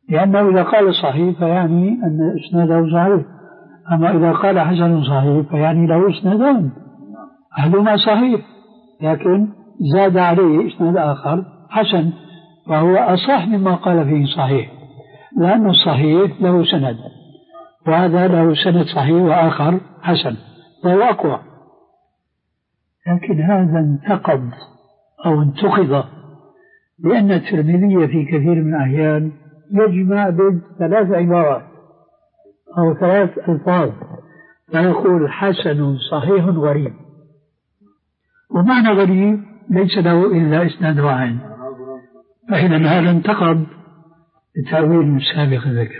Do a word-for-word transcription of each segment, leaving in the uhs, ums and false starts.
لأنه إذا قال صحيح فيعني أن إسناده صحيح، أما إذا قال حسن صحيح فيعني له إسنادان، أحدهما صحيح لكن زاد عليه إسناد آخر حسن، وهو أصح مما قال فيه صحيح، لأن الصحيح له سند وهذا له سند صحيح وآخر حسن وهو أقوى. لكن هذا انتقض أو انتقض لأن الترمذي في كثير من الأحيان يجمع بين ثلاث عبارات أو ثلاث ألفاظ فيقول حسن صحيح غريب، ومعنى غريب ليس له إلا إسناد واحد، فإذا هذا انتقض التأويل السابق ذكر.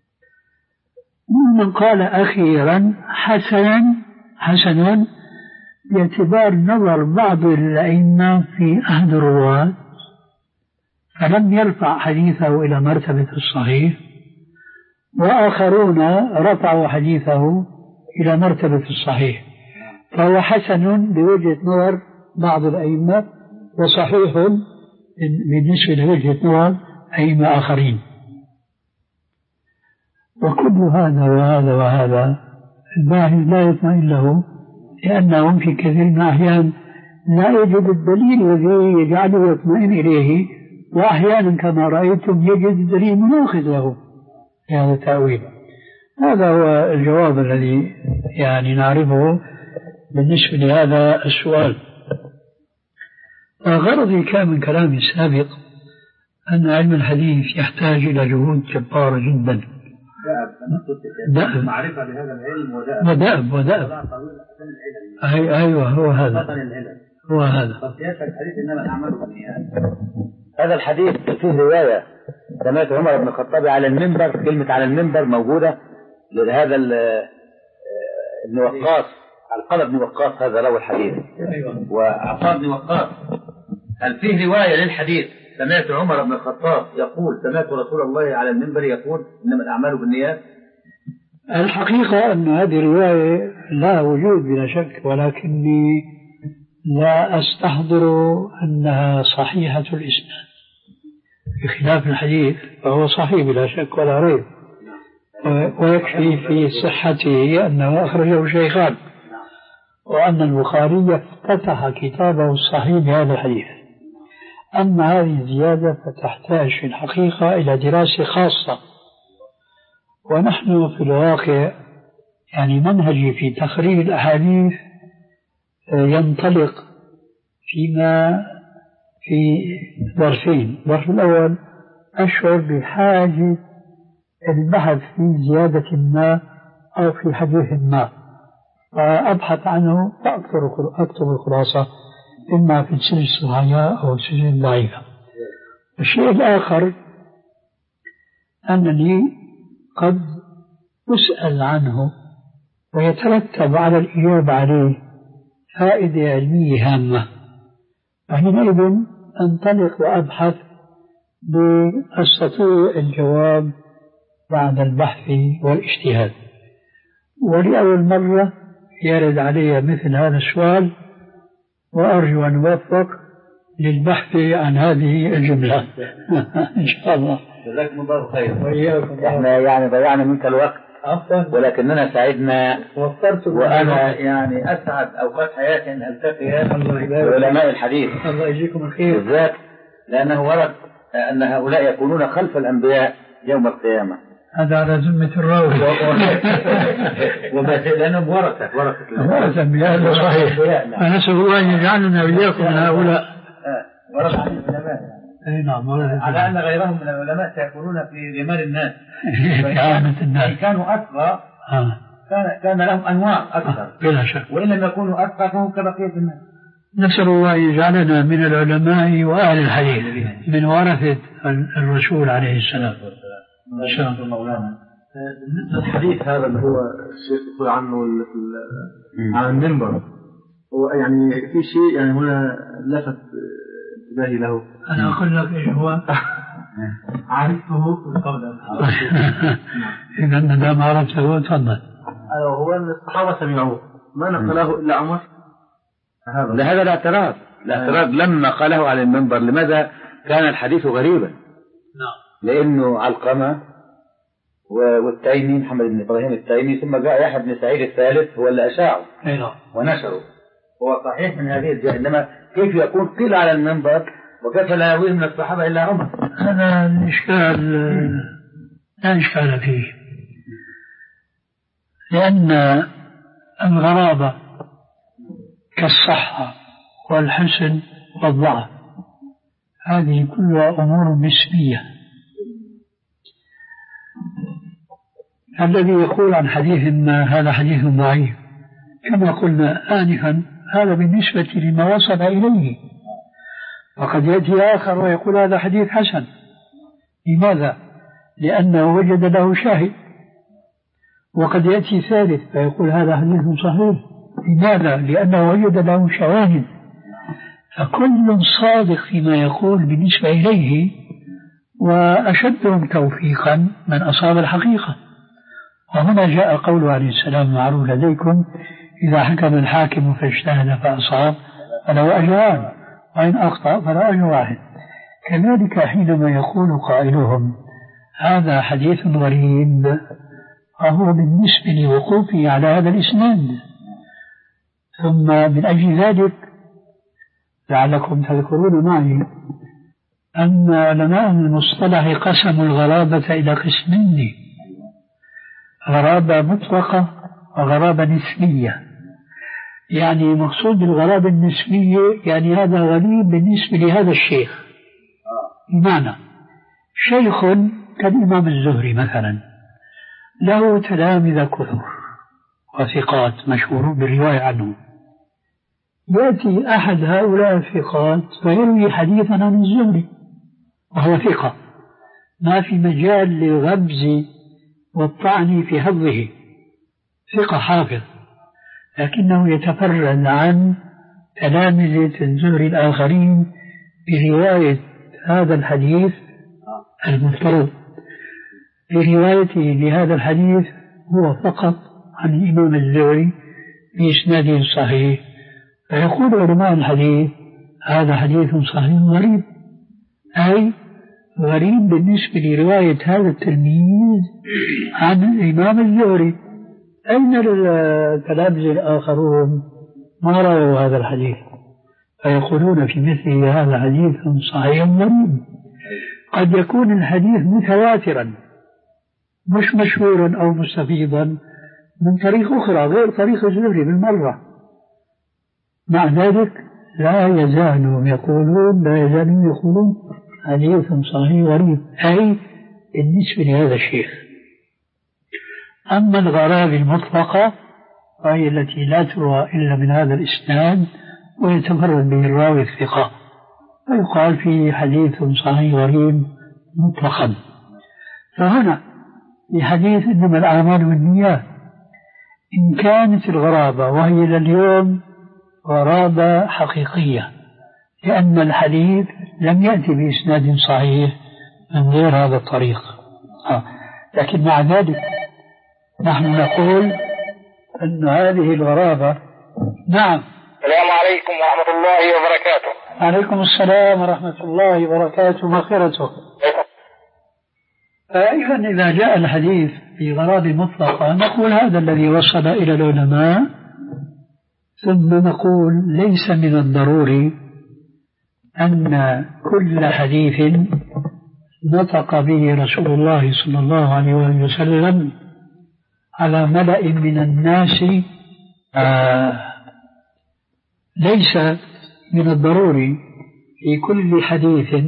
من قال أخيرا حسنا حسن باعتبار نظر بعض الأئمة في أحد الرواة فلم يرفع حديثه إلى مرتبة الصحيح، وآخرون رفعوا حديثه إلى مرتبة الصحيح، فهو حسن بوجهة نظر بعض الأئمة وصحيح بالنسبة لوجهة نظر أئمة آخرين. وكل هذا وهذا وهذا الباحث لا يطمئن له، لأنهم في كثير من الأحيان لا يجد الدليل الذي يجعله يطمئن إليه، وأحيانا كما رأيتم يجد الدليل مناقض له في هذا التأويل. هذا هو الجواب الذي يعني نعرفه بالنسبة لهذا السؤال. غرضي كان من كلامي السابق أن علم الحديث يحتاج إلى جهود جبارة جدا، دأب معرفة بهذا العلم ودأب ودأب أي أيوة هو هذا هو هذا الحديث إنما الأعمال بالنيات. هذا الحديث فيه رواية سمعت عمر بن الخطاب على المنبر، كلمة على المنبر موجودة لهذا ابن وقاص، علقمة بن وقاص هذا له الحديث. أيوة. وعطاء بن وقاص هل فيه رواية للحديث سمعت عمر بن الخطاب يقول سمعت رسول الله على المنبر يقول إنما الأعمال بالنيات؟ الحقيقة أن هذه الرواية لا وجود بلا شك، ولكني لا أستحضر أنها صحيحة الإسناد، بخلاف الحديث فهو صحيح بلا شك ولا ريب، ويكفي في صحته أنه أخرجه الشيخان، وأن البخاري افتتح كتابه الصحيح بهذا الحديث. أما هذه الزيادة فتحتاج في الحقيقة إلى دراسة خاصة، ونحن في الواقع يعني منهجي في تخريج الأحاديث ينطلق فيما في ظرفين. الظرف الأول أشعر بحاجة البحث في زيادة ما أو في حديث ما فأبحث عنه وأكتب الخلاصة إما في السلسلة الصحيحة أو السلسلة الضعيفة. الشيء الآخر أنني قد أسأل عنه ويترتب على الإجابة عليه فائدة علمية هامة، وحينئذ أنطلق وأبحث لأستطيع الجواب بعد البحث والاجتهاد. ولأول مرة يرد علي مثل هذا السؤال، وأرجو أن أوفق للبحث عن هذه الجملة إن شاء الله. جزاكم الله خير. وإياكم. إحنا يعني ضيعنا منك الوقت ولكننا سعدنا، وأنا يعني أسعد أوقات حياتي أن ألتقي بعلماء الحديث. الله يجزيكم الخير. بالذات لأنه ورد أن هؤلاء يكونون خلف الأنبياء يوم القيامة. هذا على ذمة الراوي. لأنهم ورثة ورثة ورثة بهذا صحيح. فنسأل الله أن يجعلنا وإياكم من هؤلاء. ورثة عن العلماء. أي نعم. على أن غيرهم من العلماء سيكونون في غمار الناس. الناس. كانوا أتقى كان كان لهم أنواع أكثر. بلا شك. وإن لم يكونوا أتقى فهم كبقية الناس. نسأل الله أن يجعلنا من العلماء وأهل الحديث من ورثة الرسول عليه السلام. إن شاء الله مولانا. بالنسبة للحديث هذا اللي هو الشيخ يقول عنه على المنبر، هو يعني في شيء يعني هنا لفت انتباهي له. أنا أقول لك إيش هو. عرفته قبل. إذا ما دام عرفته تفضل. هو الصحابة سمعوه ما نقله إلا عمر. لهذا الاعتراض الاعتراض لما قاله على المنبر لماذا كان الحديث غريبا. نعم. لأنه علقمة والتيمي محمد بن إبراهيم التيمي، ثم جاء يحيى بن سعيد الثالث هو اللي أشاعه ونشره. هو صحيح من هذه الجهة، إنما كيف يكون قيل على المنبر وكيف لا يرويه من الصحابة إلا عمر؟ هذا الإشكال لا إشكال فيه، لأن الغرابة كالصحة والحسن والضعف هذه كلها أمور نسبية. الذي يقول عن حديث ما هذا حديث ضعيف كما قلنا آنفا هذا بالنسبة لما وصل إليه، وقد يأتي آخر ويقول هذا حديث حسن. لماذا؟ لأنه وجد له شاهد. وقد يأتي ثالث فيقول هذا حديث صحيح. لماذا؟ لأنه وجد له شواهد. فكل صادق فيما يقول بالنسبة إليه، وأشدهم توفيقا من أصاب الحقيقة. وهنا جاء قوله عليه السلام معروف لديكم إذا حكم الحاكم فاجتهد فأصاب فله أجران وإن أخطأ فله أجر واحد. كذلك حينما يقول قائلهم هذا حديث غريب فهو بالنسبة لوقوفه على هذا الإسناد. ثم من أجل ذلك لعلكم تذكرون معي أن علماء المصطلح قسموا الغرابة إلى قسمين: غرابة مطلقة وغرابة نسبية. يعني مقصود بالغرابة النسبية يعني هذا غريب بالنسبة لهذا الشيخ. بمعنى شيخ كالإمام الزهري مثلا له تلامذة كثر وثقات مشهورون بالرواية عنه، يأتي أحد هؤلاء الثقات فيروي حديثا عن الزهري وهو ثقة، ما في مجال للغمز والطعن في حفظه، ثقة حافظ، لكنه يتفرد عن تلامذة الزهري الآخرين برواية هذا الحديث المفترض. بروايته لهذا الحديث هو فقط عن الإمام الزهري بإسناده صحيح، فيقول علماء الحديث هذا حديث صحيح غريب، أي غريب بالنسبة لرواية هذا التلميذ عن الإمام الزهري. أين التلامذة الآخرون ما رأوا هذا الحديث؟ فيقولون في مثله هذا حديث صحيح غريب. قد يكون الحديث متواترا مش مشهورا أو مستفيضا من طريق أخرى غير طريق الزهري بالمرة، مع ذلك لا يزالون يقولون لا يزالون يقولون حديث صحيح غريب، أي بالنسبة لهذا الشيخ. أما الغرابة المطلقة وهي التي لا تروى إلا من هذا الإسناد ويتفرد به الراوي الثقة، فيقال فيه حديث صحيح غريب مطلقا. فهنا في حديث إنما الأعمال بالنيات إن كانت الغرابة وهي لليوم غرابة حقيقية، لأن الحديث لم يأتي بإسناد صحيح من غير هذا الطريق. آه. لكن مع ذلك نحن نقول أن هذه الغرابة نعم. السلام عليكم ورحمة الله وبركاته. عليكم السلام ورحمة الله وبركاته مغفرته. فأيضا إذا جاء الحديث في غرابة مطلقة نقول هذا الذي وصل إلى العلماء، ثم نقول ليس من الضروري أن كل حديث نطق به رسول الله صلى الله عليه وسلم على ملأ من الناس آه ليس من الضروري في كل حديث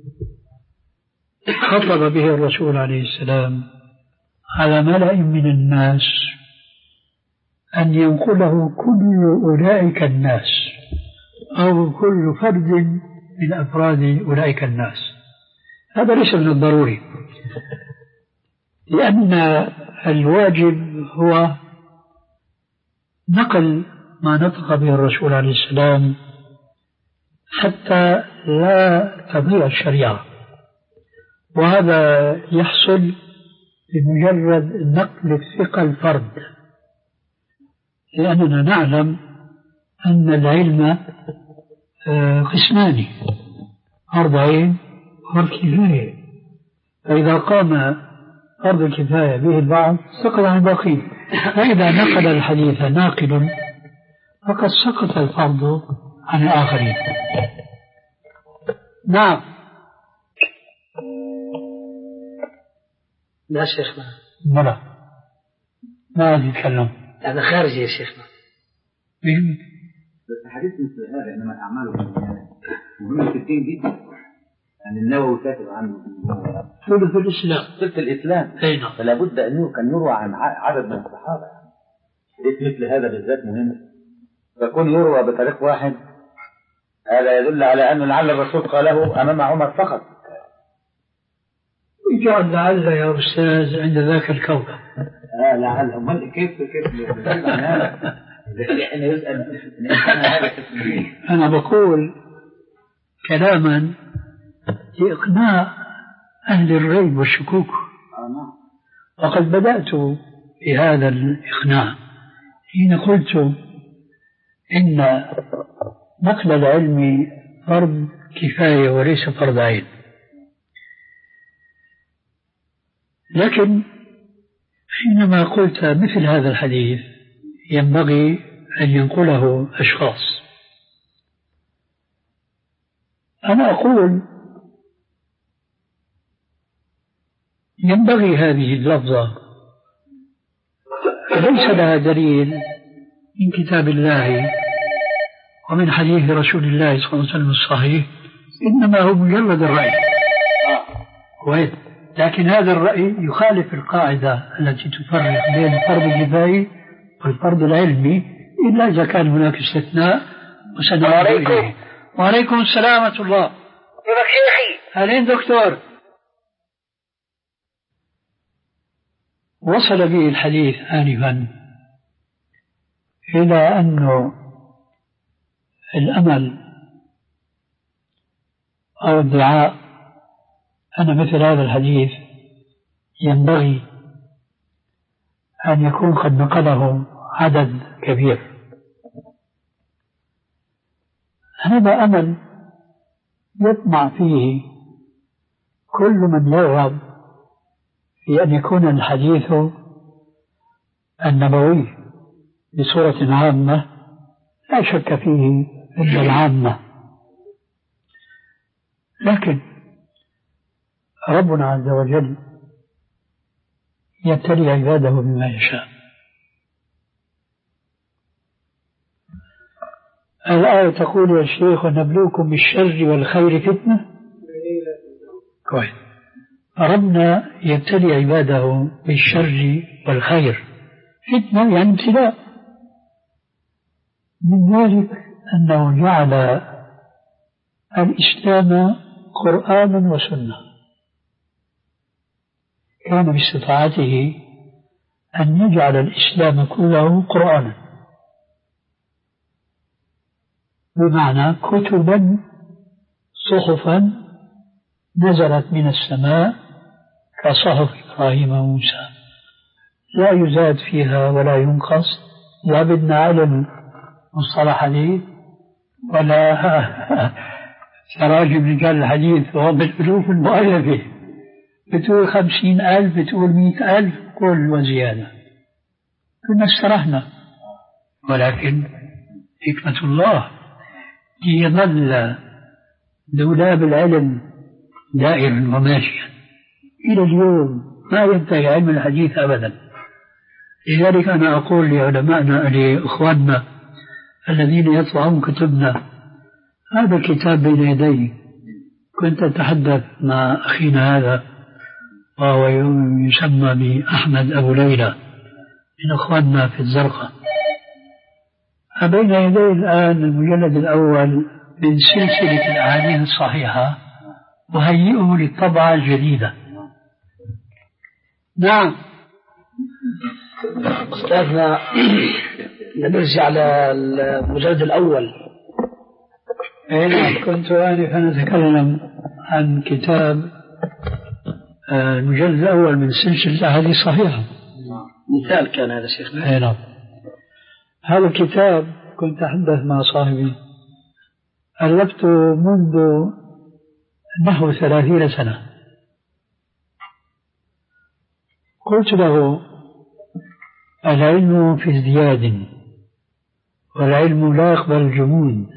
خطب به الرسول عليه السلام على ملأ من الناس أن ينقله كل أولئك الناس أو كل فرد من أفراد أولئك الناس. هذا ليس من الضروري، لأن الواجب هو نقل ما نطق به الرسول عليه السلام حتى لا تضيع الشريعة، وهذا يحصل بمجرد نقل الثقة الفرد، لأننا نعلم أن العلم قسمان: فرض عين وفرض كفاية. فإذا قام فرض الكفاية به البعض سقط عن الباقين، فإذا نقل الحديث ناقل فقد سقط الفرض عن الآخرين. نعم. لا شيخنا. لا ما يتكلم. هذا خارجي يا شيخنا. بس حديث مثل هذا إنما الأعمال بالنيات مهم في الدين جدا. يعني النووي كاتب عنه ثلث الإسلام. ثلث الإسلام. أي نعم. فلا بد أنه كان يروى عن عدد من الصحابة. حديث مثل هذا بالذات مهم. فكون يروى بطريق واحد هذا يدل على أنه لعل الرسول قاله أمام عمر فقط. يجعل لعل يا أستاذ عند ذاك الكوكب. آه لعل أمال كيف كيف يعني يسأل أنا بقول كلاما لإقناع أهل الريب والشكوك، وقد بدأت في هذا الإقناع حين قلت إن نقل العلم فرض كفاية وليس فرض عين. لكن حينما قلت مثل هذا الحديث ينبغي أن ينقله أشخاص، أنا أقول ينبغي هذه اللفظة ليس لها دليل من كتاب الله ومن حديث رسول الله صلى الله عليه وسلم الصحيح، إنما هو مجرد الرأي. لكن هذا الرأي يخالف القاعدة التي تفرق بين الفرض الكفايي والفرض العلمي إلا إذا كان هناك استثناء وسنعود إليه. وعليكم السلام ورحمة الله. كيفك شيخي؟ أهلين دكتور. وصل به الحديث آنفا إلى أنه الأمل أو الدعاء أن مثل هذا الحديث ينبغي أن يكون قد نقله عدد كبير. هذا أمل يطمع فيه كل من يرغب في أن يكون الحديث النبوي بصورة عامة لا شك فيه إلا العامة، لكن ربنا عز وجل يبتلي عباده بما يشاء. الآية تقول يا شيخ ونبلوكم بالشر والخير فتنة. كويس. ربنا يبتلي عباده بالشر والخير فتنة يعني ابتلاء. من ذلك أنه جعل الإسلام قرآنا وسنة، كان باستطاعته أن يجعل الإسلام كله قرآنا، بمعنى كتبا صحفا نزلت من السماء كصحف إبراهيم وموسى لا يزاد فيها ولا ينقص، لا بدنا علم مصطلح حديث ولا تراجم رجال الحديث وهم بالألوف المؤلفة، بتقول خمسين ألف بتقول مئة ألف كل وزيادة كنا استرحنا. ولكن حكمة الله ليظل دولاب العلم دائرا وماشيا إلى اليوم ما ينتهي علم الحديث أبدا. لذلك أنا أقول لعلمائنا لإخواننا الذين يطبعون كتبنا هذا الكتاب بين يدي، كنت أتحدث مع أخينا هذا وهو يسمى بأحمد أبو ليلى من أخواننا في الزرقاء، بين يدي الآن المجلد الأول من سلسلة الأحاديث الصحيحة وهيئه للطبعة الجديدة. نعم أستاذنا نرجع على المجلد الأول. أين كنت آنفا أتكلم عن كتاب المجلد الأول من سلسلة الأحاديث الصحيحة، مثال كان هذا شيخنا. أي نعم. هذا الكتاب كنت أتحدث مع صاحبي ألفته منذ نحو ثلاثين سنة، قلت له العلم في ازدياد، والعلم لا يقبل الجمود،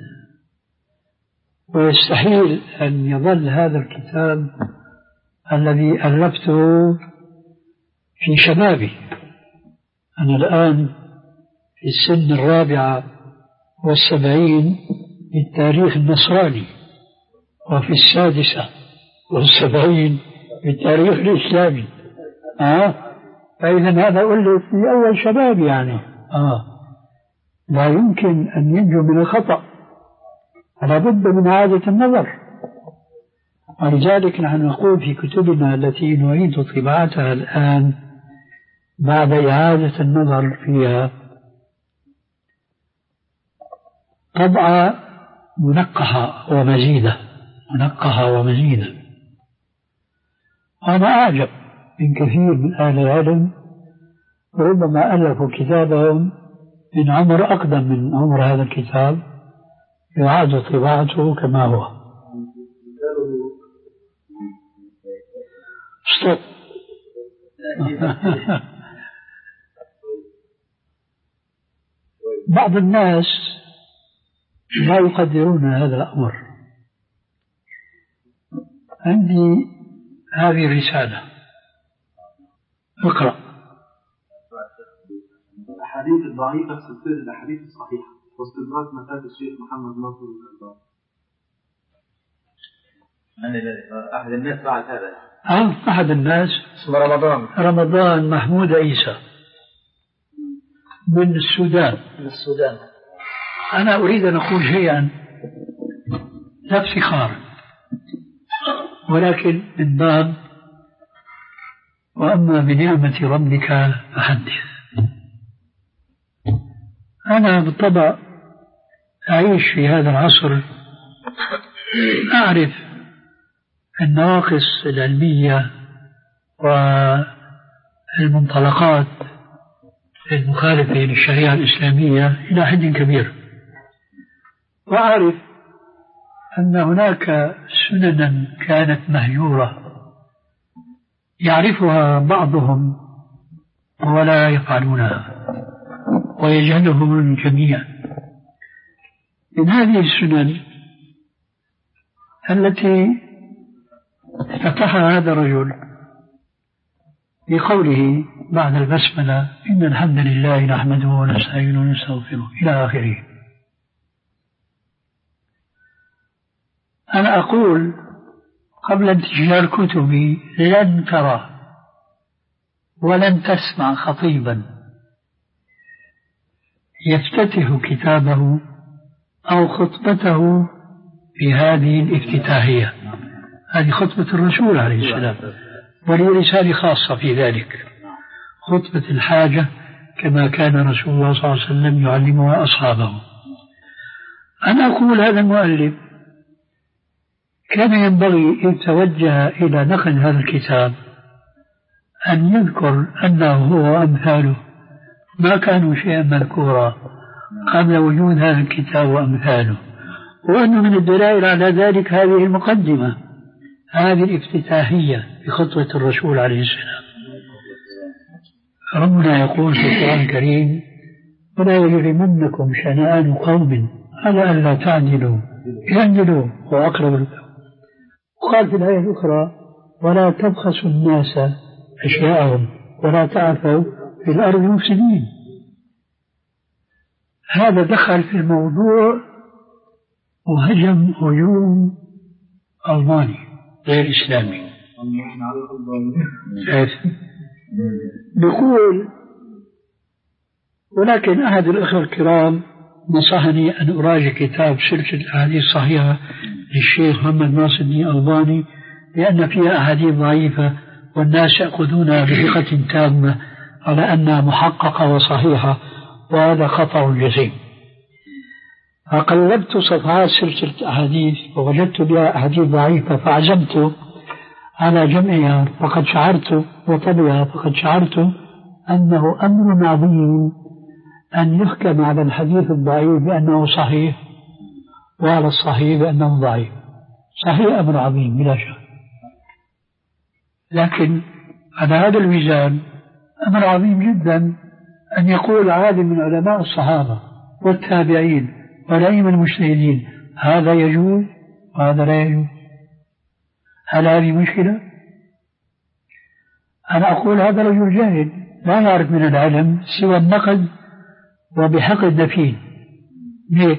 ويستحيل أن يظل هذا الكتاب الذي ألفته في شبابي. أنا الآن في السن الرابعة والسبعين بالتاريخ النصراني، وفي السادسة والسبعين بالتاريخ الإسلامي. آه فإذا هذا أقول في أول شباب يعني آه لا يمكن أن ينجو من الخطأ، فلا بد من إعادة النظر. ولذلك نحن نقول في كتبنا التي نعيد طباعتها الآن بعد إعادة النظر فيها طبعة منقحة ومزيدة، منقحة ومزيدة. وأنا أعجب من كثير من أهل العلم ربما ألفوا كتابهم من عمر أقدم من عمر هذا الكتاب، يعاد طباعته كما هو. ستوب. بعض الناس لا يقدرون هذا الأمر. عندي هذه الرسالة، اقرأ. الأحاديث الضعيفة في سلسلة الأحاديث الصحيحة واستدراك مفاد الشيخ محمد ناصر الألباني. أحد الناس بعد هذا أه أحد الناس اسمه رمضان رمضان محمود عيسى من السودان. من السودان. أنا أريد أن أقول شيئا لا افتخار، ولكن من باب وأما بنعمة ربك فحدث. أنا بالطبع أعيش في هذا العصر، أعرف النواقص العلمية والمنطلقات المخالفة للشريعة الإسلامية إلى حد كبير، وأعرف أن هناك سننا كانت مهجورة يعرفها بعضهم ولا يفعلونها ويجهلهم الجميع. من هذه السنن التي افتتحها هذا الرجل بقوله بعد البسملة إن الحمد لله نحمده ونستعينه ونستغفره إلى آخره. أنا أقول قبل انتشار كتبي لن ترى ولن تسمع خطيبا يفتتح كتابه أو خطبته بهذه الافتتاحية. هذه خطبة الرسول عليه السلام، ولي رسالة خاصة في ذلك، خطبة الحاجة كما كان رسول الله صلى الله عليه وسلم يعلمها أصحابه. أنا أقول هذا المؤلف كان ينبغي إن توجه إلى نقل هذا الكتاب أن يذكر أنه هو وأمثاله ما كانوا شيئا مذكورا قبل وجود هذا الكتاب وأمثاله، وأنه من الدلائل على ذلك هذه المقدمة، هذه الافتتاحية بخطوة الرسول عليه السلام. ربنا يقول في القرآن الكريم ولا يجرمنكم شنآن قوم على ألا تعدلوا اعدلوا هو أقرب لكم. وقال في الآية الأخرى ولا تبخسوا الناس أشياءهم ولا تعثوا في الأرض مفسدين. هذا دخل في الموضوع وهجم هجوم ألماني غير إسلامي. بيقول ولكن أحد الأخوة الكرام نصحني أن أراجع كتاب سلسلة الأحاديث الصحيحة للشيخ محمد ناصر الألباني لأن فيها أحاديث ضعيفة والناس يأخذونها بثقة تامة على أنها محققة وصحيحة، وهذا خطأ جسيم. فقلبت صفحات سلسلة الأحاديث ووجدت بها أحاديث ضعيفة فعزمت على جمعها، فقد شعرت وطبعها فقد شعرت أنه أمر عظيم أن يحكم على الحديث الضعيف بأنه صحيح وعلى الصحيح بأنه ضعيف. صحيح أمر عظيم بلا شك، لكن على هذا الميزان أمر عظيم جدا أن يقول عالم من علماء الصحابة والتابعين والأئمة المجتهدين هذا يجوز وهذا لا يجوز. هل هذه مشكلة؟ أنا أقول هذا رجل جاهل لا يعرف من العلم سوى النقد وبحق الدفين. ليه؟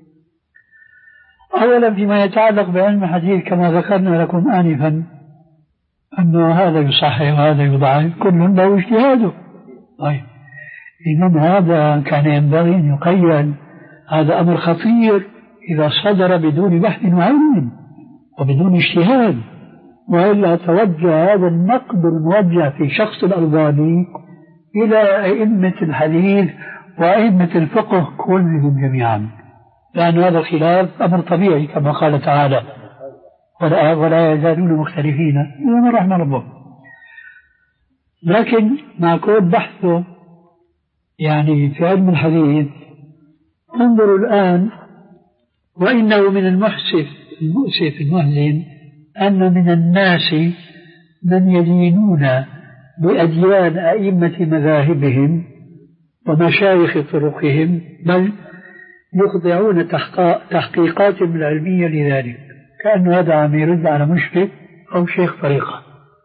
أولا فيما يتعلق بعلم الحديث كما ذكرنا لكم آنفا أنه هذا يصحح وهذا يضعف كل له اجتهاده. طيب إذن هذا كان ينبغي أن يقيد. هذا أمر خطير إذا صدر بدون بحث وعلم وبدون اجتهاد، وإلا توجه هذا النقد الموجه في شخص الألباني إلى أئمة الحديث وأئمة الفقه كلهم جميعا، لأن هذا الخلاف أمر طبيعي كما قال تعالى ولا, ولا يزالون مختلفين إلا من رحم ربه. لكن مع كل بحثه يعني في علم الحديث انظروا الآن، وإنه من المحسف المؤسف المحزن أن من الناس من يدينون بأديان أئمة مذاهبهم ومشايخ طرقهم، بل يخضعون تحقيقاتهم العلمية لذلك، كأن هذا عم يرد على مشرك أو شيخ طريقة.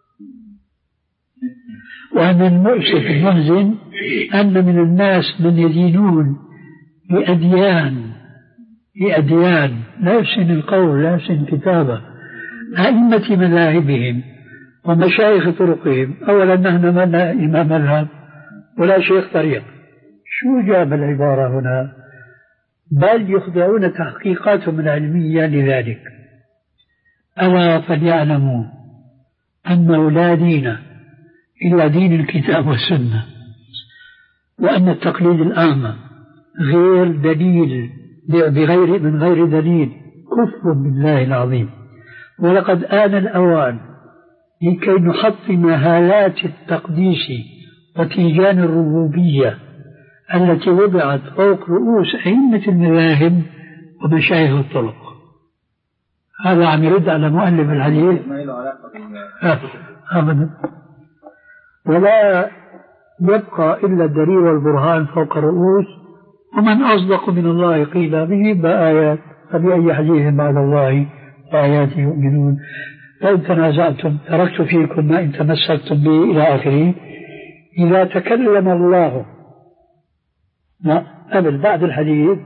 وأن المؤسف المحزن أن من الناس من يدينون بأديان بأديان لا يحسن القول لا يحسن كتابة أئمة مذاهبهم ومشايخ طرقهم. أولا نحن ما لنا إمام مذهب ولا شيخ طريق، شو جاب العبارة هنا؟ بل يخضعون تحقيقاتهم العلمية لذلك. ألا فليعلموا أنه لا دين إلا دين الكتاب والسنة، وأن التقليد الأعمى غير دليل بغير من غير دليل كفر بالله العظيم. ولقد آن الأوان لكي نحطم هالات التقديس وتيجان الربوبية التي وضعت فوق رؤوس أئمة المذاهب ومشايخ الطرق. هذا عم يرد على مؤلف الحديث أبدا، ولا يبقى إلا الدليل والبرهان فوق الرؤوس. ومن أصدق من الله قيل به بآيات، فبأي حديث بعد الله وآياته يؤمنون. لو تنازعتم تركت فيكم ما إن تمسكتم به إلى آخره. إذا تكلم الله لا قبل بعد الحديث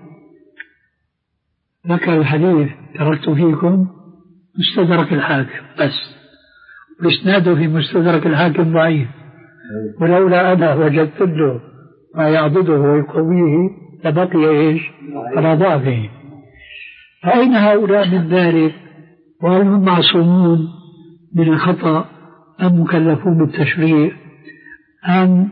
ذكر الحديث تركت فيكم مستدرك الحاكم بس، وإسناده في مستدرك الحاكم ضعيف، ولولا أنا وجدت له ما يعضده ويقويه لبقي إيش على ضعفه. فأين هؤلاء من ذلك؟ وهل هم معصومون من الخطأ أم مكلفون بالتشريع أم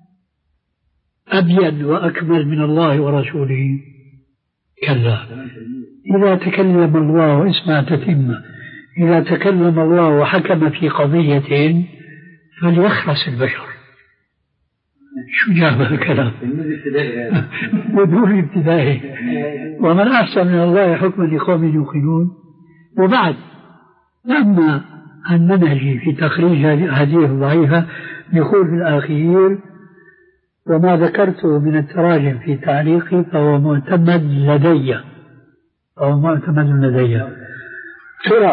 أبين وأكمل من الله ورسوله؟ كلا. إذا تكلم الله اسمع تتم، إذا تكلم الله وحكم في قضية فليخرس البشر. شو جاب الكلام بدون ابتدائي. ومن أحسن من الله حكما لقوم يوقنون. وبعد لما عن منهجي في تخريج هذه الأحاديث الضعيفة يقول في الأخير وما ذكرته من التراجم في تعليقي فهو معتمد لدي أو معتمد لدي. ترى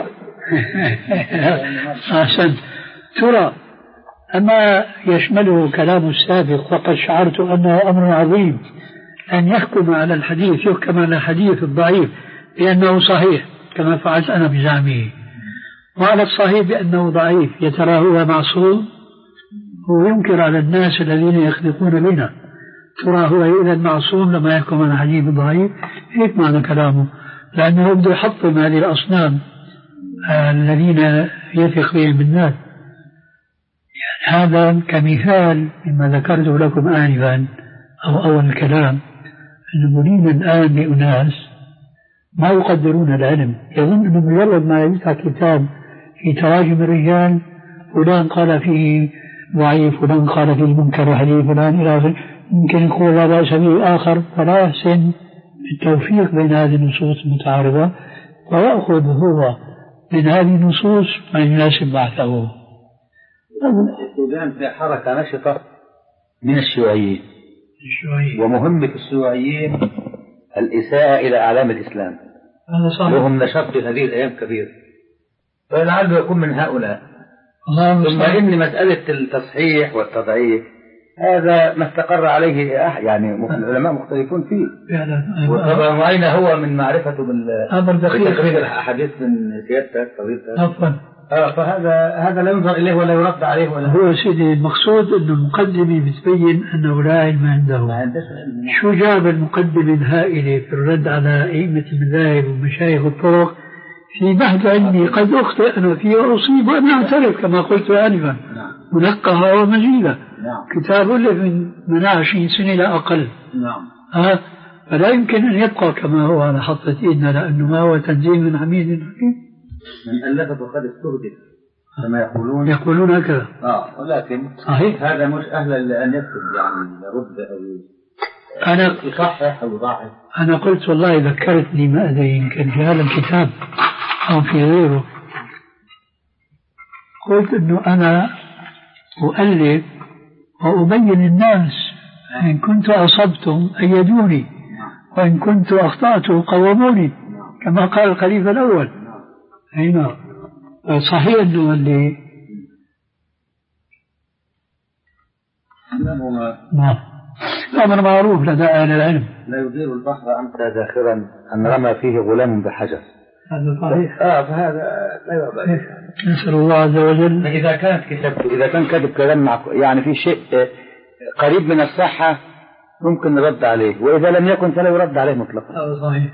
أحسن ترى أما يشمله كلام السابق وقد شعرت أنه أمر عظيم أن يحكم على الحديث يحكم على الحديث الضعيف بأنه صحيح كما فعلت أنا بزعمه، وعلى الصحيح بأنه ضعيف يترى هو معصوم وينكر على الناس الذين يخلقون بنا. ترى هو إذا معصوم لما يحكم على الحديث الضعيف. هيك معنى كلامه، لأنه بده يحطم هذه الأصنام الذين يثق بهم الناس. يعني هذا كمثال مما ذكرته لكم آنفا أو أول الكلام أن نريد الآن لأناس ما يقدرون العلم، يظن أنه مجرد ما يفتح كتاب في تراجم الرجال فلان قال فيه ضعيف فلان قال فيه منكر حديث فلان إلى آخره، يمكن يقول لا بأس به آخر، فلا يحسن التوفيق بين هذه النصوص المتعارضة ويأخذ هو من هذه النصوص ما يناسب بعثه. السودان في حركة نشطة من الشيوعيين. الشيوعيين. ومهمة الشيوعيين الإساءة إلى أعلام الإسلام. هذا صحيح. وهم نشاط في هذه الأيام كبير، فلعله يكون من هؤلاء. ثم إن مسألة التصحيح والتضعيف هذا ما استقر عليه يعني العلماء مختلفون فيه. وطبعا وأين هو من معرفته بالتقرير الأحاديث من سيادتك طويلتك. آه فهذا هذا لا ينظر إليه ولا يرد عليه ولا هو سيدي. المقصود أنه المقدمة بتبين أنه لا علم عنده. شو جاب المقدمة الهائلة في الرد على أئمة المذاهب ومشايخ الطرق في بحث علمي قد أخطئ أنا فيه وأصيب وأنا أعترف كما قلت آنفا منقها ومجيدة. كتاب له من من عشرين سنة لا أقل. نعم. آه فلا يمكن أن يبقى كما هو على حطة إيدنا لأنه ما هو تنزيل من حميد حكيم. من ألف فقد استهدف كما يقولون. يقولون هكذا. آه ولكن صحيح. هذا مش أهل لأن يكتب يعني يرد أو أنا يصحح أو يضاعف. أنا قلت والله ذكرتني ما أدري يمكن في هذا الكتاب أو في غيره. قلت إنه أنا أؤلف وأبين الناس إن كنت أصبتم أيدوني وإن كنت أخطأت قوموني كما قال الخليفة الأول. هنا صحيح أنه اللي نعم الأمر معروف لدى أهل العلم. لا يدير البحر أمسى ذاخرا أن رمى فيه غلام بحجر. هذا صحيح. آه فهذا لا يعبأ. نسأل الله عز وجل. إذا كانت كتابته إذا كان كتب كلام مع يعني في شيء قريب من الصحة ممكن نرد عليه، وإذا لم يكن فلا يرد عليه مطلقا. هذا صحيح.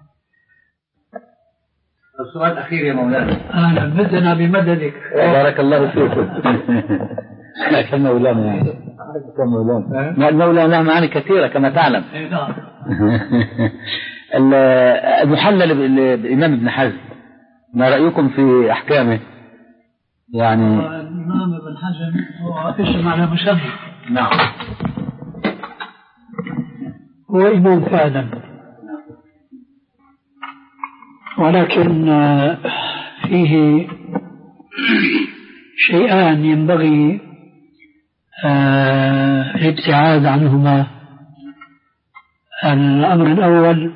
السؤال الأخير يا مولانا. أهلا بدنا بمددك. بارك الله فيكم. كم مولانا كم مولانا المولانا معاني كثيرة كما تعلم. المحلل بالإمام ابن حزم ما رأيكم في أحكامه؟ يعني الإمام ابن حزم هو اسم على مسمى. نعم. هو إمام فعلا، ولكن فيه شيئان ينبغي الابتعاد عنهما. الأمر الأول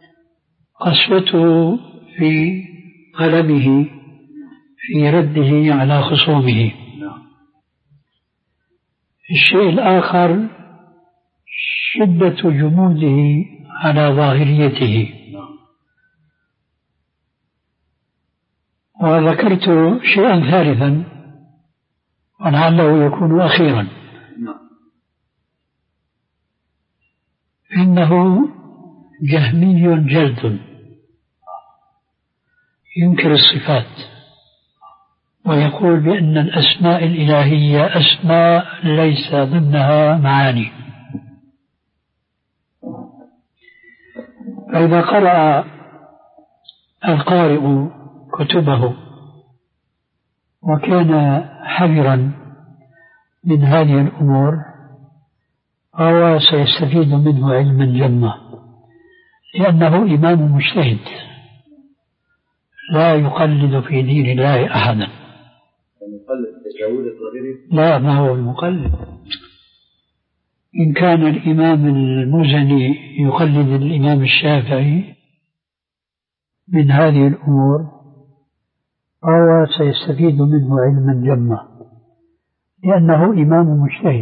قسوته في قلمه في رده على خصومه. الشيء الآخر شدة جموده على ظاهريته. وذكرت شيئا ثالثا ولعله يكون أخيرا، إنه جهمي جلد ينكر الصفات ويقول بأن الأسماء الإلهية أسماء ليس ضمنها معاني. فإذا قرأ القارئ كتبه وكان حذرا من هذه الأمور فهو سيستفيد منه علما جما، لأنه إمام مجتهد لا يقلد في دين الله أحدا. لا، ما هو المقلد. إن كان الإمام المزني يقلد الإمام الشافعي من هذه الأمور فهو سيستفيد منه علما جما، لأنه إمام مجتهد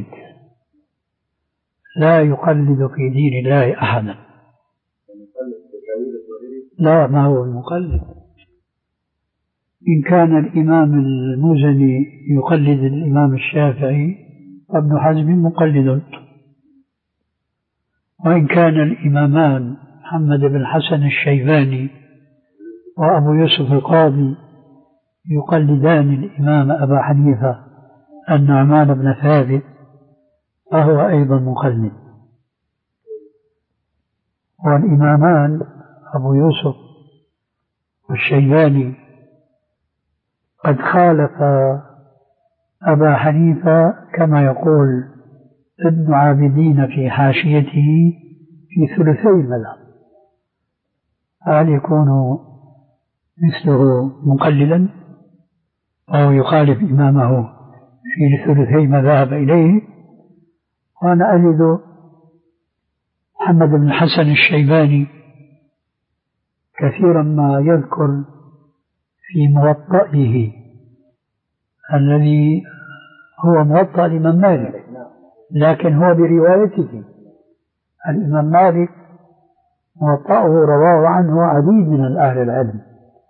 لا يقلد في دين الله أحدا. لا، ما هو المقلد. إن كان الإمام المزني يقلد الإمام الشافعي فابن حزم مقلد، وإن كان الإمامان محمد بن الحسن الشيباني وأبو يوسف القاضي يقلدان الإمام أبا حنيفة النعمان بن ثابت فهو أيضا مقلد. والإمامان أبو يوسف والشيباني قد خالف أبا حنيفة كما يقول ابن عابدين في حاشيته في ثلثي المذهب. هل يكون مثله مقللا أو يخالف إمامه في ثلثي ما ذهب إليه، وأنا أجد محمد بن الحسن الشيباني كثيرا ما يذكر في موطئه الذي هو موطأ الإمام مالك، لكن هو بروايته. الإمام مالك موطأه رواه عنه عديد من أهل العلم.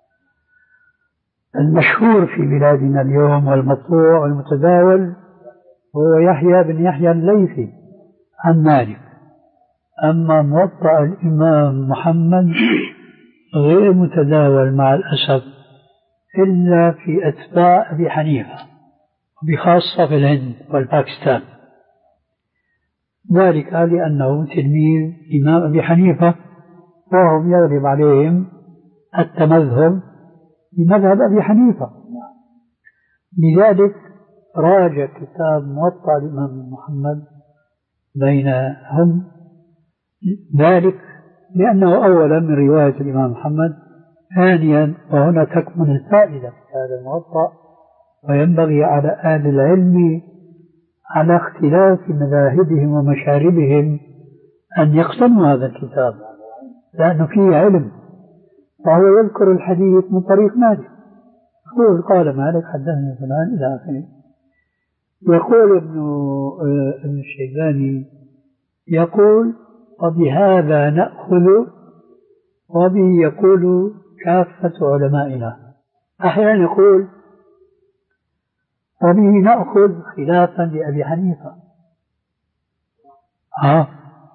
المشهور في بلادنا اليوم والمطبوع والمتداول هو يحيى بن يحيى الليثي عن مالك. أما موطأ الإمام محمد غير متداول مع الأسف إلا في أتباع أبي حنيفة، بخاصة في الهند والباكستان، ذلك لأنه تلميذ إمام أبي حنيفة، وهم يغلب عليهم التمذهب بمذهب أبي حنيفة. لذلك راجع كتاب موطأ الإمام محمد بينهم، ذلك لأنه أولا من رواية الإمام محمد، ثانيا وهنا تكمن الفائدة في هذا الموطأ، وينبغي على أهل العلم على اختلاف مذاهبهم ومشاربهم أن يقتنوا هذا الكتاب، لأنه فيه علم. وهو يذكر الحديث من طريق مالك، يقول قال مالك حدثني فلان إلى آخره. يقول ابن ابن الشيباني يقول وبهذا نأخذ، وبه يقول كافة علمائنا. أحيانا يقول وبه نأخذ خلافا لأبي حنيفة. آه.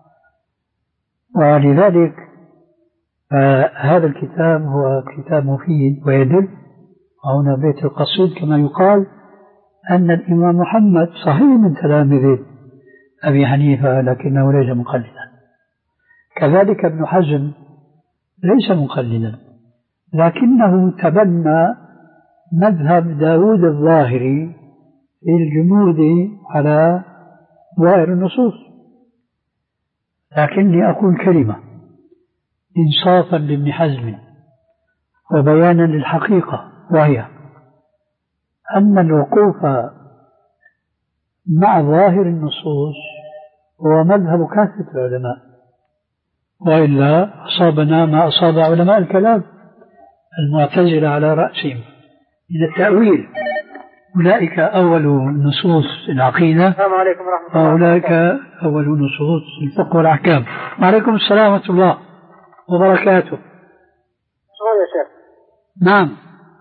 ولذلك هذا الكتاب هو كتاب مفيد ويدل. وهنا بيت القصيد كما يقال أن الإمام محمد صحيح من تلاميذ أبي حنيفة لكنه ليس مقلدا، كذلك ابن حزم ليس مقلدا، لكنه تبنى مذهب داود الظاهري في الجمود على ظاهر النصوص. لكني أقول كلمة إنصافا لابن حزم وبيانا للحقيقة، وهي أن الوقوف مع ظاهر النصوص هو مذهب كافة العلماء، وإلا أصابنا ما أصاب علماء الكلام المعتزلة على رأسهم من التأويل. أولئك أول نصوص العقيدة، السلام عليكم ورحمة الله، وأولئك أول نصوص الفقه والأحكام. وعليكم السلام ورحمة الله وبركاته. سؤال يا شيخ. نعم.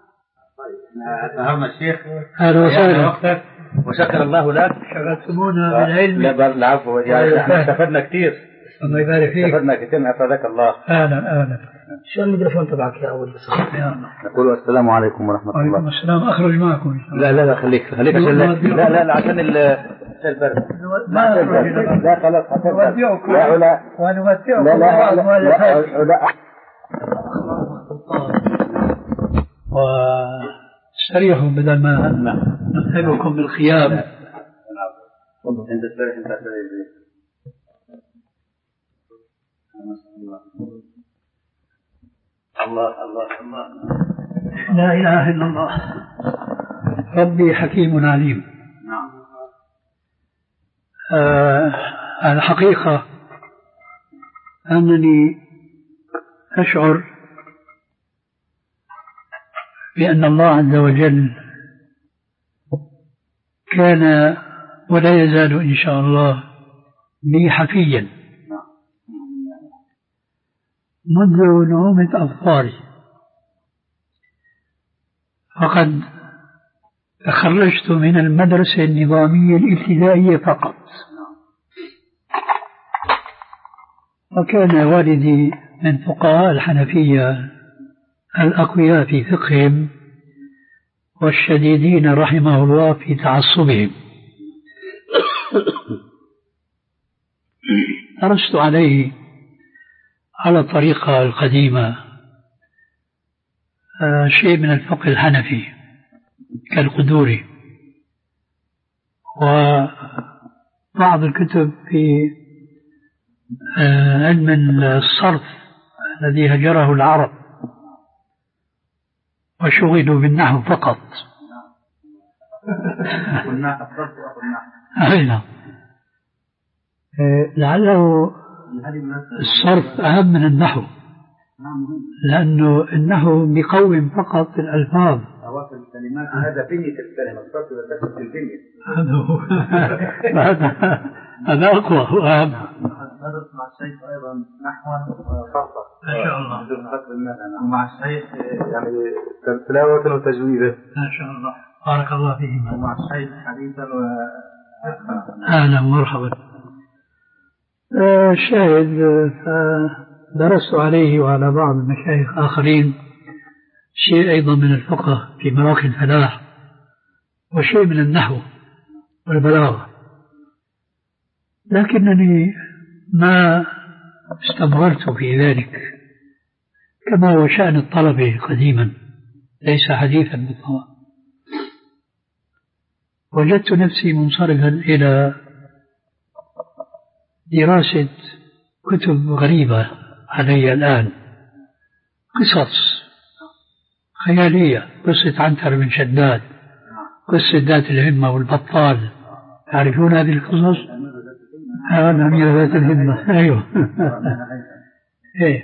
فهمنا الشيخ. أهلا وسهلا، وشكر الله لك، شغلتمونا بالعلم. لا بل العفو، يعني احنا استفدنا كتير. الله يبارك فيك. استفدنا كتير، حفظك الله. أهلا أهلا. شو الميكروفون تبعك يا أول بس؟ نقول السلام عليكم ورحمة الله. وعليكم السلام. أخرج معكم. لا لا لا خليك خليك عشان لا لا لا, لا عشان البرد. ما لا خلاص نودعكم لا لا ونمتعكم لا لا بعض مؤلفات لا واستريحوا بدل ما نتعبكم بالخيام. انت استريح انت استريح. الله الله الله لا إله إلا الله. ربي حكيم عليم. نعم. آه الحقيقة أنني أشعر بأن الله عز وجل كان ولا يزال إن شاء الله لي حفيا منذ نعومة أظفاري، فقد تخرجت من المدرسة النظامية الابتدائية فقط، وكان والدي من فقهاء الحنفية الأقوياء في فقههم والشديدين رحمه الله في تعصبهم. درست عليه على الطريقة القديمة آه شيء من الفقه الحنفي كالقدوري، وبعض الكتب في آه علم الصرف الذي هجره العرب وشغلوا بالنحو فقط. لعله الصرف أهم من النحو، لأنه النحو بيقوم فقط الألفاظ. أواخر الكلمات هذا بنية الكلمة، الصرف يدخل في البنية. هذا هو هذا أقوى وأهم. ندرس مع الشيخ أيضا نحوا وصرفا ما شاء الله، ومع الشيخ يعني تلاوة وتجويدا ما شاء الله، بارك الله فيهما. ومع الشيخ حديثا وفقها. أهلا ومرحبا. الشاهد درست عليه وعلى بعض المشايخ آخرين شيء أيضا من الفقه في مراكز الفلاح، وشيء من النحو والبلاغة، لكنني ما استمررت في ذلك كما هو شأن الطلبة قديما، ليس حديثا بالطبع. وجدت نفسي منصرفا إلى دراسة كتب غريبة علي الآن، قصص خيالية، قصة عنتر بن شداد، قصة ذات الهمة والبطال، تعرفون هذه القصص؟ آه الأميرة ذات الهمة. أيوه. إيه.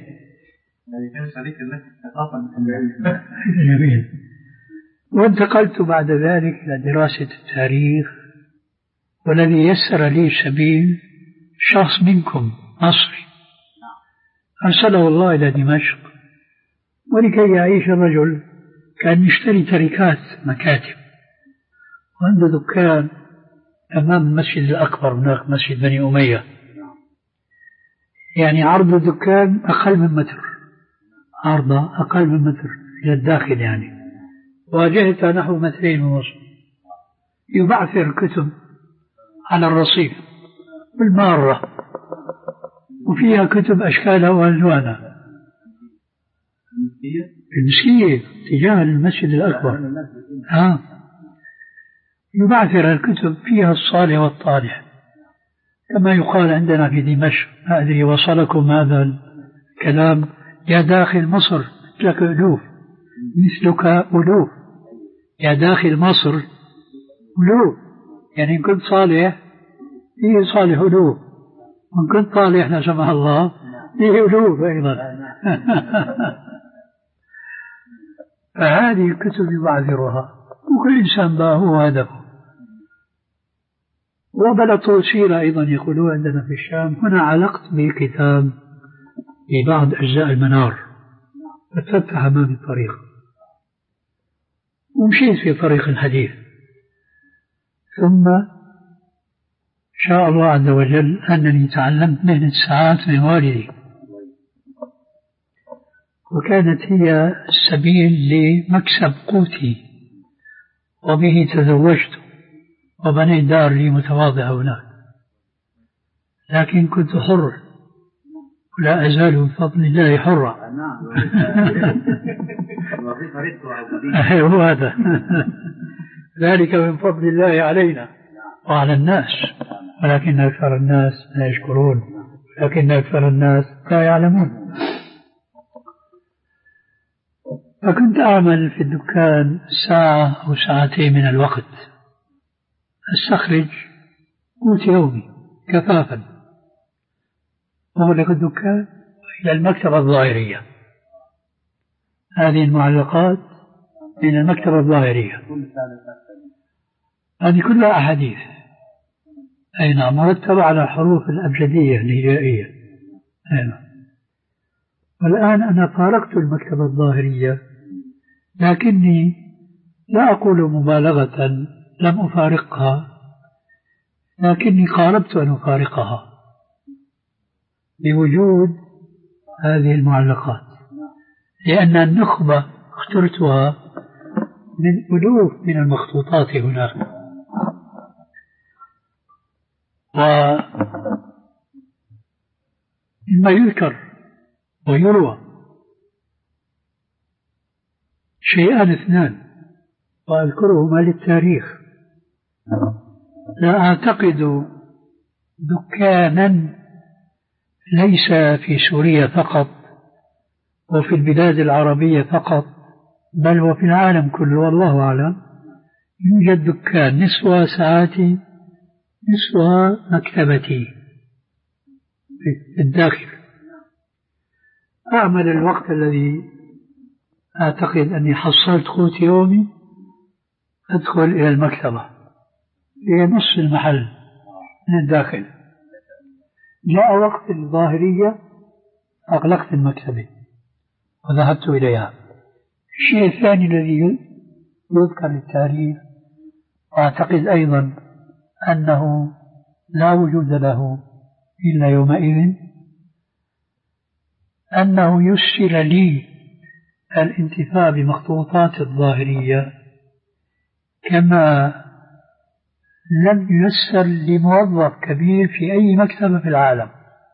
جميل. وانتقلت بعد ذلك إلى دراسة التاريخ، والذي يسر لي سبيل شخص منكم مصري أرسله الله إلى دمشق، ولكي يعيش الرجل كان يشتري تركات مكاتب، وعنده دكان أمام المسجد الأكبر هناك، مسجد بني أمية، يعني عرض الدكان أقل من متر، عرضه أقل من متر إلى الداخل يعني، واجهته نحو مترين ونصف. يبعثر كتب على الرصيف بالمارة، وفيها كتب أشكالها وألوانها، المسكية تجاه المسجد الأكبر. ها يبعثر الكتب فيها الصالح والطالح، كما يقال عندنا في دمشق، ما أدري وصلكم هذا الكلام، يا داخل مصر مثلك ألوف، مثلك ألوف، يا داخل مصر ألوف، يعني إن كنت صالح فيه صالح ألوف، وإن كنت طالح لا سمح الله فيه ألوف أيضا. فهذه الكتب يبعثرها، وكل إنسان بقى هو هدفه. وبلغت سيرة أيضا يقولون عندنا في الشام، هنا علقت بكتاب في بعض أجزاء المنار، فتفتح أمامي الطريق ومشيت في طريق الحديث، ثم شاء الله عز وجل أنني تعلمت مهنة الساعات من والدي، وكانت هي السبيل لمكسب قوتي، وبه تزوجت وبنيت دار لي متواضعة هناك، لكن كنت حر ولا أزال بفضل الله حرا. هو هذا ذلك من فضل الله علينا وعلى الناس، ولكن أكثر الناس لا يشكرون، لكن أكثر الناس لا يعلمون. فكنت أعمل في الدكان ساعة أو ساعتين من الوقت، أستخرج قوت يومي كفافا، أغلق الدكان إلى المكتبة الظاهرية. هذه المعلقات من المكتبة الظاهرية، هذه كلها أحاديث، أي نعم، مرتبة على الحروف الأبجدية الهجائية. أيوة. والآن أنا فارقت المكتبة الظاهرية، لكني لا أقول مبالغة لم أفارقها، لكني قاربت أن أفارقها بوجود هذه المعلقات، لأن النخبة اخترتها من ألوف من المخطوطات هناك. ومما يذكر ويروى شيئان اثنان وأذكرهما للتاريخ. لا أعتقد دكانا ليس في سوريا فقط وفي البلاد العربية فقط، بل وفي العالم كله والله أعلم، يوجد دكان نصفها ساعاتي نصفها مكتبتي، في الداخل. أعمل الوقت الذي أعتقد أني حصلت قوت يومي، أدخل إلى المكتبة هي نصف المحل من الداخل. جاء وقت الظاهرية أغلقت المكتبة وذهبت إليها. الشيء الثاني الذي يذكر التاريخ وأعتقد أيضا أنه لا وجود له إلا يومئذ، أنه يسر لي الانتفاع بمخطوطات الظاهرية كما لم ييسر لموظف كبير في أي مكتبة في العالم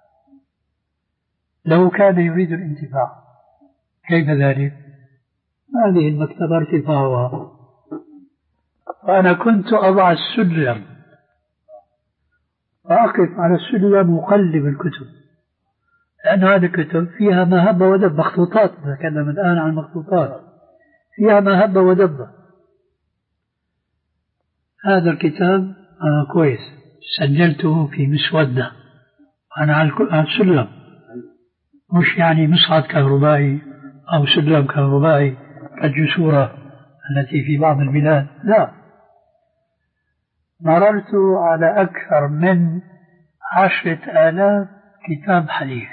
لو كان يريد الانتفاع. كيف ذلك؟ هذه المكتبة ارتفاعها، وأنا كنت أضع السلم وأقف على السلم وأقلب الكتب، لأن هذه الكتب فيها ما هب ودب. مخطوطات، نتكلم الآن عن مخطوطات فيها ما هب ودب. هذا الكتاب أنا كويس سجلته في مسودة، أنا على السلم، مش يعني مصعد كهربائي أو سلم كهربائي كالجسورة التي في بعض البلاد، لا. مررت على أكثر من عشرة آلاف كتاب حديث،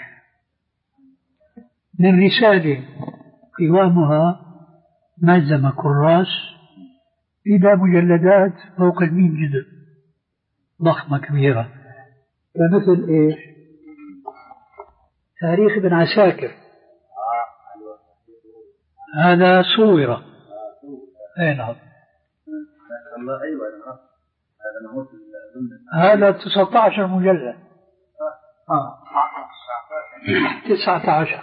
من رسالة قوامها ملزمة كراس إلى مجلدات فوق المئة جزء ضخمة كبيرة، فمثل إيش؟ تاريخ ابن عساكر، هذا صورة. أي نعم، هذا تسعة عشر مجلد، آه. تسعة عشر.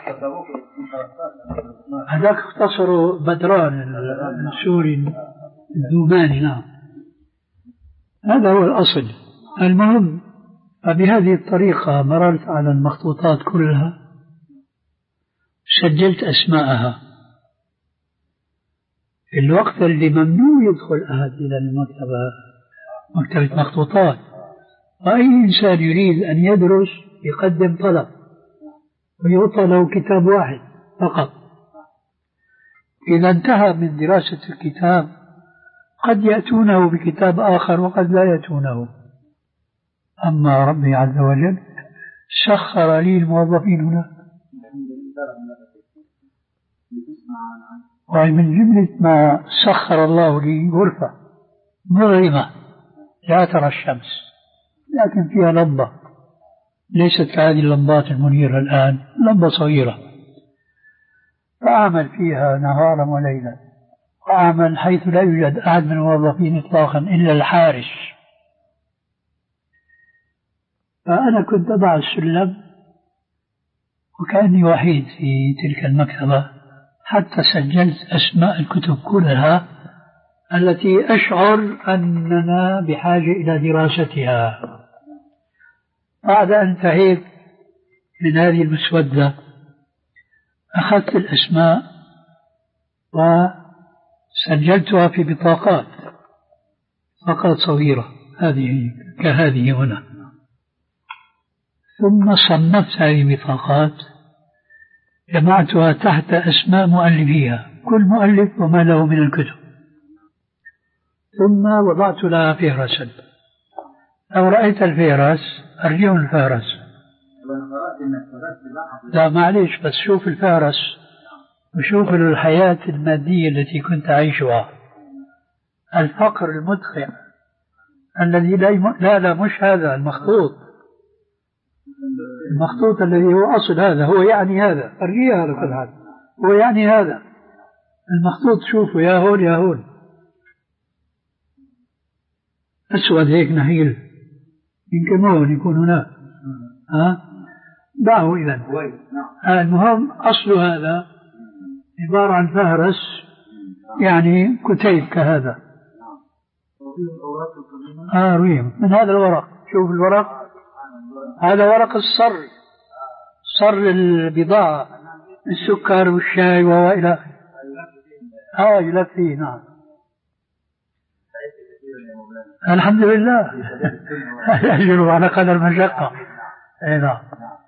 هذاك اختصروا بدران السوري الدوماني. نعم، هذا هو الأصل. المهم، فبهذه الطريقة مررت على المخطوطات كلها، سجلت أسماءها. في الوقت اللي ممنوع يدخل أحد إلى المكتبة، مكتبة مخطوطات، وأي إنسان يريد أن يدرس يقدم طلب ويعطى له كتاب واحد فقط. إذا انتهى من دراسة الكتاب قد يأتونه بكتاب آخر وقد لا يأتونه. أما ربي عز وجل سخر لي الموظفين هنا، ومن جملة ما سخر الله لي غرفة مظلمة لا ترى الشمس، لكن فيها لمبة ليست كهذه اللمبات المنيرة الآن، لمبة صغيرة، فأعمل فيها نهارا وليلا، وأعمل حيث لا يوجد أحد من الموظفين إطلاقا إلا الحارس. فأنا كنت أضع السلم وكأني وحيد في تلك المكتبة، حتى سجلت أسماء الكتب كلها التي أشعر أننا بحاجة إلى دراستها. بعد أن انتهيت من هذه المسودة أخذت الأسماء وسجلتها في بطاقات، بطاقات صغيرة هذه كهذه هنا، ثم صنفت هذه البطاقات، جمعتها تحت أسماء مؤلفيها، كل مؤلف وما له من الكتب، ثم وضعت لها فهرسا. لو رأيت الفهرس أرجو الفهرس، لا معليش، بس شوف الفهرس وشوف الحياة المادية التي كنت أعيشها، الفقر المدخع الذي لا يم... لا لا مش هذا المخطوط، المخطوط الذي هو أصل هذا، هو يعني هذا، أرجيه هذا كل هذا، هو يعني هذا المخطوط، شوفوا يا هون يا هون، أسود هيك نحيل، يمكن هون يكون هناك، ها دعه إذن. المهم أصل هذا عبارة عن فهرس، يعني كتيب كهذا، آه رويم من هذا الورق. شوف الورق، هذا ورق الصر، صر البضاعة، السكر والشاي وإلى آخره. آه يلف فيه. نعم الحمد لله. أجر على قدر المشقة. أي نعم.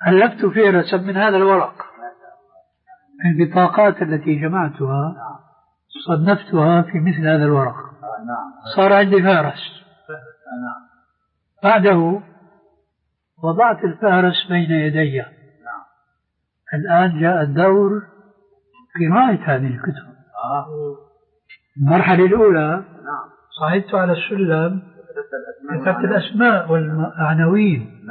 ألفت فهرسا من هذا الورق. البطاقات التي جمعتها صنفتها في مثل هذا الورق، صار عندي فهرس. بعده وضعت الفهرس بين يدي. الآن جاء الدور قراءة هذه الكتب. المرحلة الأولى صعدت على السلم، كتبت الأسماء والعناوين.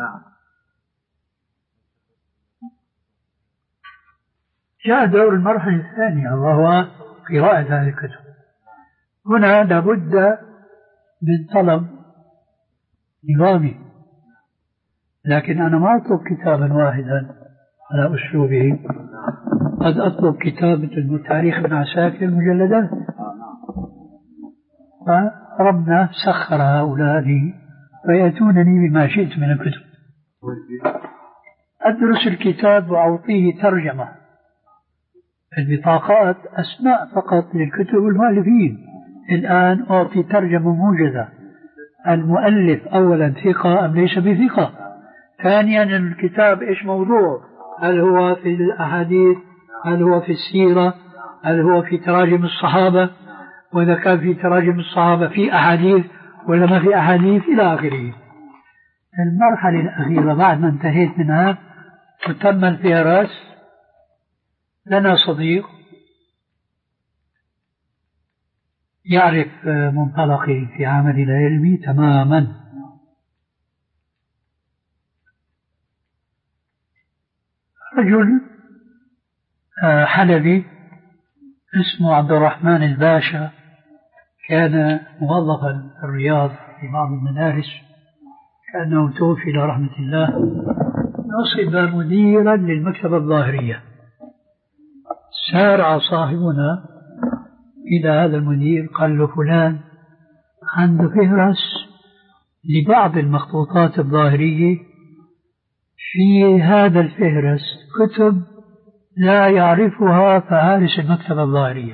جاء دور المرحلة الثانية وهو قراءة هذه الكتب. هنا لابد من طلب نظامي، لكن أنا ما أطلب كتابا واحدا على أسلوبه، قد أطلب كتابة التاريخ ابن عساكر مجلدات. فربنا سخر هؤلاء فيأتونني بما شئت من الكتب. أدرس الكتاب وأعطيه ترجمة. البطاقات أسماء فقط للكتب والمؤلفين. الآن أعطي ترجمة موجزة. المؤلف أولا ثقة أم ليس بثقة؟ ثانيا الكتاب إيش موضوع؟ هل هو في الأحاديث؟ هل هو في السيرة؟ هل هو في تراجم الصحابة؟ وإذا كان في تراجم الصحابة في أحاديث ولا ما في أحاديث إلى آخره. المرحلة الأخيرة بعد ما انتهيت منها وتم الفهرس، لنا صديق يعرف منطلقي في عملي العلمي تماما. رجل حلبي اسمه عبد الرحمن الباشا، كان موظفا في الرياض في بعض المدارس، كأنه توفي إلى رحمة الله. نصب مديرا للمكتبة الظاهرية. سارع صاحبنا إلى هذا المدير قال له فلان عنده فهرس لبعض المخطوطات الظاهرية، في هذا الفهرس كتب لا يعرفها فهارس المكتبة الظاهرية.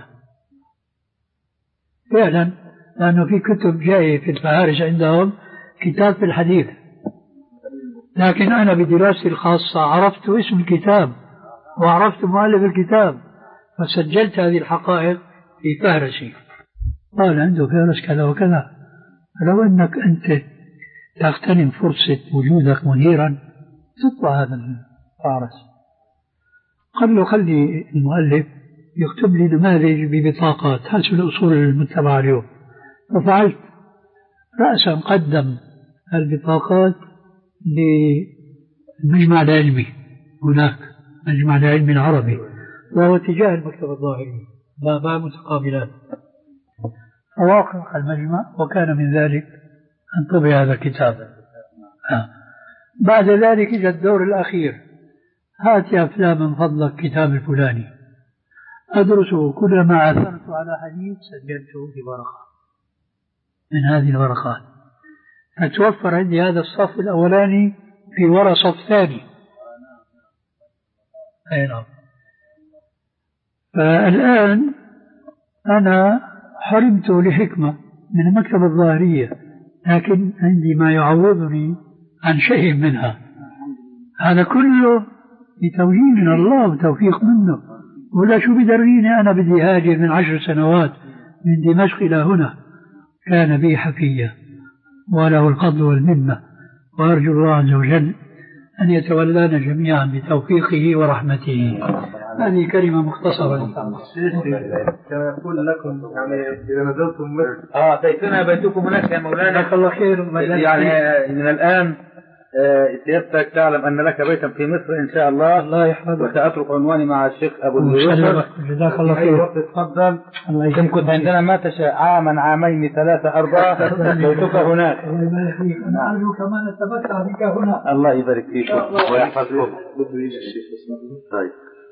فعلا، لأنه في كتب جاية في الفهارس عندهم كتاب في الحديث، لكن أنا بدراستي الخاصة عرفت اسم الكتاب وعرفت مؤلف الكتاب، فسجلت هذه الحقائق في فهرسي. قال عنده فهرس كذا وكذا، لو أنك أنت تغتنم فرصة وجودك مديرا تطلع هذا الفهرس. قال له خلي المؤلف يكتب لي نماذج ببطاقات حسب الأصول المتبعة اليوم. ففعلت. رأسا قدم البطاقات للمجمع العلمي هناك، المجمع العلمي العربي، وهو تجاه المكتبة الظاهرية بابا متقابلات. فوافق المجمع وكان من ذلك أن طبع هذا الكتاب. بعد ذلك جاء الدور الأخير، هات يا فلان من فضلك كتاب الفلاني. أدرسه، كلما عثرت على حديث سجلته في ورقة من هذه الورقات، فتوفر عندي هذا الصف الأولاني في وراء صف ثاني. أي نعم. فالآن أنا حرمت لحكمة من المكتبة الظاهرية، لكن عندي ما يعوضني عن شيء منها. هذا كله بتوجيه من الله وتوفيق منه، ولا شو بدريني أنا بدي هاجر من عشر سنوات من دمشق إلى هنا. كان بي حفية وله الفضل والمنة، وأرجو الله عز وجل أن يتولانا جميعا بتوفيقه ورحمته. هذه كلمة مختصرة إن شاء الله. كما يقول لكم يعني إذا نزلتم مصر آه بيتنا بيتكم هناك يا مولانا. جزاك الله خير. يعني من الآن سيادتك تعلم أن لك بيتا في مصر إن شاء الله. الله يحفظك. وسأترك عنواني مع الشيخ أبو اليوسف. جزاك الله خير. تفضل. إن كنت عندنا ما تشاء عاما عامين ثلاثة أربعة بيتك هناك. الله يبارك فيك. أنا أرجو كمان أتمتع بك هنا. الله يبارك فيك ويحفظكم. طيب.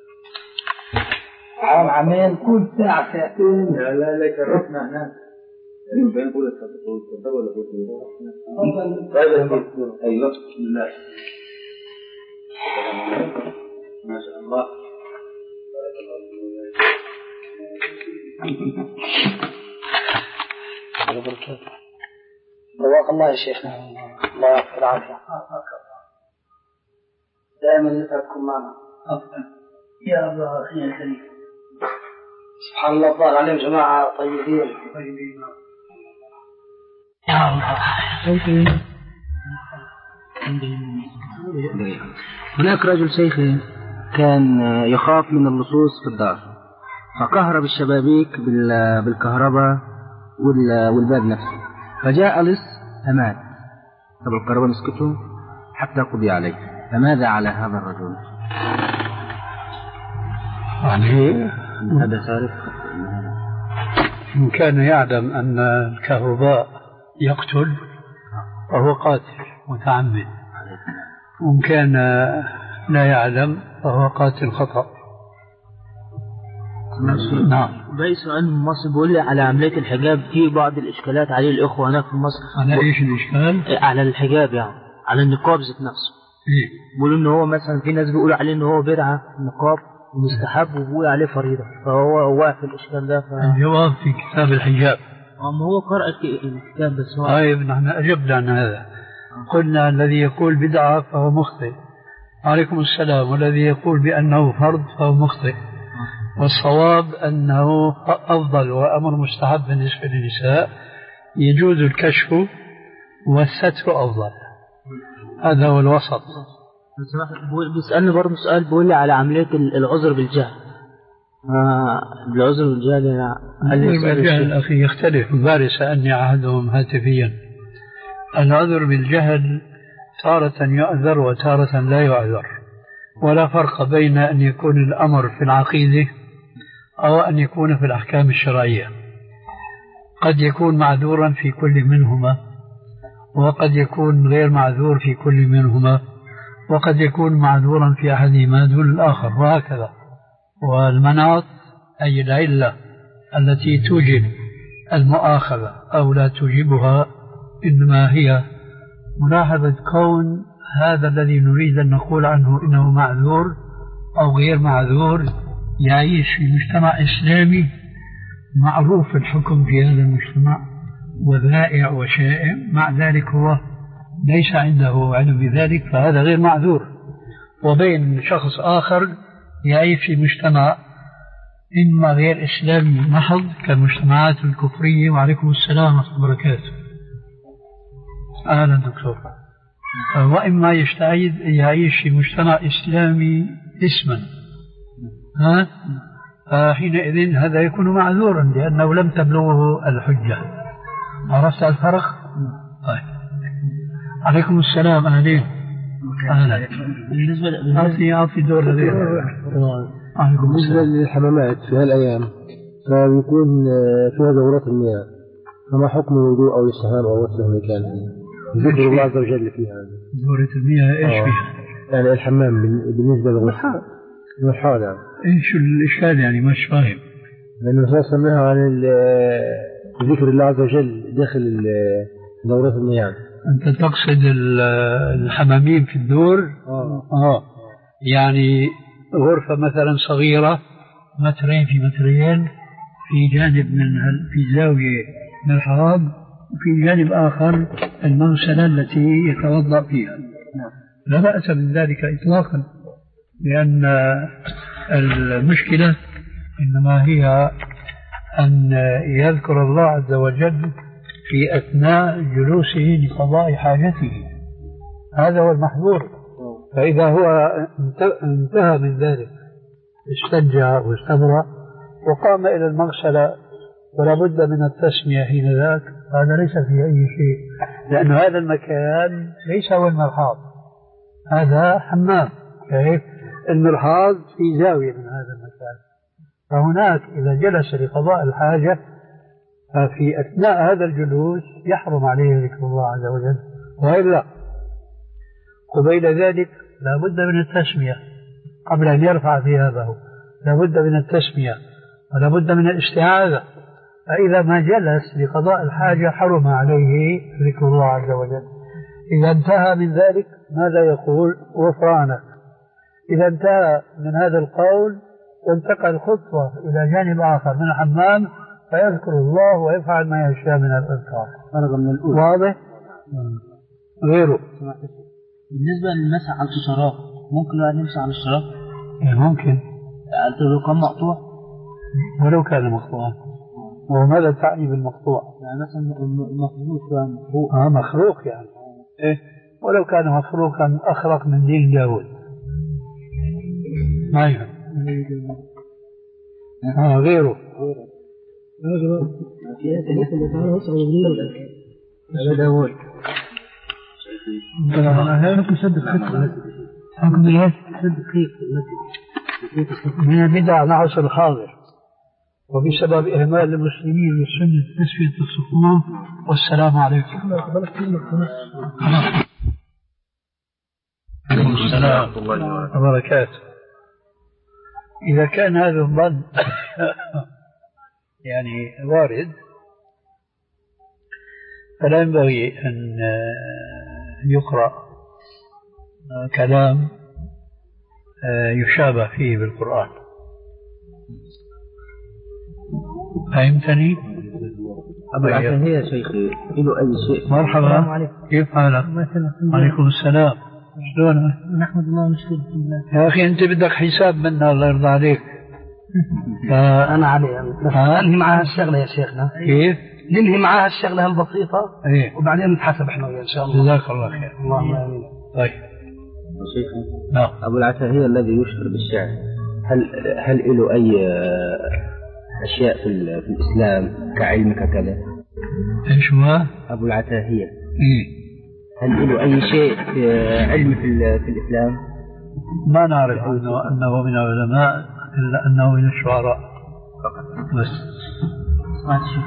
عام عامين كل ساعة ساعتين. لا لا لا كرفنا هناك. بين قولة تفضل ولا قولة طيب. أيوة بسم الله ما شاء الله. رواق الله يا شيخنا. الله يعطيك العافية. دائما نتعبكم معنا. يا الله يا الكريم. سبحان الله الظاهر عليهم جماعة طيبين طيبين. يا الله. هناك رجل شيخ كان يخاف من اللصوص في الدار، فكهرب الشبابيك بالكهرباء والباب نفسه، فجاء لص فمات. طب الكهرباء مسكته حتى قضي عليه، فماذا على هذا الرجل؟ يعني هذا سارق. إن كان يعلم أن الكهرباء يقتل فهو قاتل متعمد، وإن كان لا يعلم فهو قاتل خطأ. نعم. باقي سؤال من مصر بيقول لي على عملية الحجاب في بعض الإشكالات عليه الإخوة هناك في مصر. على إيش الإشكال؟ على الحجاب يعني على النقاب ذات نفسه. إيه؟ بيقولوا إن هو مثلا في ناس بيقولوا عليه إن هو بدعة النقاب مستحب وبيقول عليه فريضة، فهو واقع في الإشكال ده. ف... الجواب في كتاب الحجاب. أما هو قرأ الكتاب بس هو. طيب نحن أجبنا عن هذا، قلنا الذي يقول بدعة فهو مخطئ. عليكم السلام. والذي يقول بأنه فرض فهو مخطئ. والصواب أنه أفضل وأمر مستحب بالنسبة للنساء، يجوز الكشف والستر أفضل. هذا هو الوسط. بيسألني برضه سؤال بيقول لي على عملية العذر بالجهل. آه العذر بالجهل العذر بالجهل أخي يختلف. باري سألني عهدهم هاتفيا. العذر بالجهل تارة يعذر وتارة لا يعذر، ولا فرق بين أن يكون الأمر في العقيدة أو أن يكون في الأحكام الشرعية. قد يكون معذورا في كل منهما، وقد يكون غير معذور في كل منهما، وقد يكون معذورا في أحدهما دون الآخر، وهكذا. والمناط أي العلة التي توجب المؤاخذة أو لا توجبها إنما هي ملاحظة كون هذا الذي نريد أن نقول عنه إنه معذور أو غير معذور يعيش في مجتمع إسلامي معروف الحكم في هذا المجتمع وذائع وشائع، مع ذلك هو ليس عنده علم بذلك، فهذا غير معذور. وبين شخص آخر يعيش في مجتمع إما غير إسلامي محض كالمجتمعات الكفرية. وعليكم السلام ورحمة الله وبركاته. أهلا دكتور. وإما يستعيد يعيش في مجتمع إسلامي اسما، ها فحينئذ هذا يكون معذورا لأنه لم تبلغه الحجة. عرفت الفرق؟ طيب. عليكم السلام. أهلين. أهلا. بالنسبة أعطي أعطي دور غير. بالنسبة للحمامات في هالأيام فبيكون فيها دورات المياه، فما حكم الوضوء أو الاستحمام أو غسل المكان؟ ذكر الله عز وجل فيها. دورة المياه إيش أوه. فيها؟ يعني الحمام بالنسبة للغسل. المحال يعني. إيش الإشكال يعني مش فاهم؟ لأن الرسول سماها عن ذكر الله عز وجل داخل دورات المياه. أنت تقصد الحمامين في الدور؟ آه. آه. يعني غرفة مثلا صغيرة مترين في مترين في جانب من في زاوية من الحرام، وفي جانب آخر المغسلة التي يتوضأ فيها. لا بأس من ذلك إطلاقا، لأن المشكلة إنما هي أن يذكر الله عز وجل في أثناء جلوسه لقضاء حاجته، هذا هو المحظور. فإذا هو انتهى من ذلك استنجى واستبرأ وقام إلى المغسلة ولا بد من التسمية حين ذاك، هذا ليس فيه أي شيء، لأن هذا المكان ليس هو المرحاض، هذا حمام. كيف؟ المرحاض في زاوية من هذا المكان، فهناك إذا جلس لقضاء الحاجة ففي أثناء هذا الجلوس يحرم عليه ذكر الله عز وجل، وإلا قبيل ذلك لا بد من التسمية قبل أن يرفع ثيابه، لا بد من التسمية ولا بد من الاستعاذة. فإذا ما جلس لقضاء الحاجة حرم عليه ذكر الله عز وجل. إذا انتهى من ذلك ماذا يقول؟ غفرانك. إذا انتهى من هذا القول وانتقل خطوة إلى جانب آخر من الحمام فيذكر الله ويفعل ما يشاء من الأذكار. فرق من الأولى. واضح؟ غيره. بالنسبة للمسح على القشرات ممكن الواحد يمشي على الشراب؟ إيه ممكن. قلت له كم مقطوع؟ ولو كان مقطوعا. وماذا تعني بالمقطوع؟ يعني مثلا مخلوق يعني مخلوق. اه مخلوق يعني. إيه ولو كان مخلوقا أخرق من دين داود. ما يهم. اه غيره. غيره. هذا داود. ممكن سد الخيط. ممكن ايش؟ سد الخيط في المسجد. من البدع نعس الحاضر، وبسبب إهمال المسلمين لسنة تسوية الصفوف. والسلام عليكم. عليكم السلام ورحمة الله وبركاته. إذا كان هذا الظن يعني وارد، فلا ينبغي أن يقرأ كلام يشابه فيه بالقرآن. فهمتني؟ أبو العتاهية يا شيخي له أي شيء. مرحبا، كيف حالك؟ عليكم السلام. شلونك؟ نحمد الله ونشكر الله. يا أخي أنت بدك حساب منا الله يرضى عليك. ف... أنا علي ننهي معها الشغلة يا شيخنا. كيف؟ ننهي معها الشغلة البسيطة. إيه؟ وبعدين نتحاسب إحنا وياه إن شاء الله. جزاك الله خير. اللهم آمين. طيب. شيخي. نعم. أبو العتاهية الذي يشهر بالشعر، هل هل له أي أشياء في, في الإسلام كعلم ككذا؟ إيش هو؟ أبو العتاهية. إيه؟ هل له أي شيء علم في, في الإسلام؟ ما نعرف أنه, أنه من العلماء إلا أنه من الشعراء بس. ما تشوف.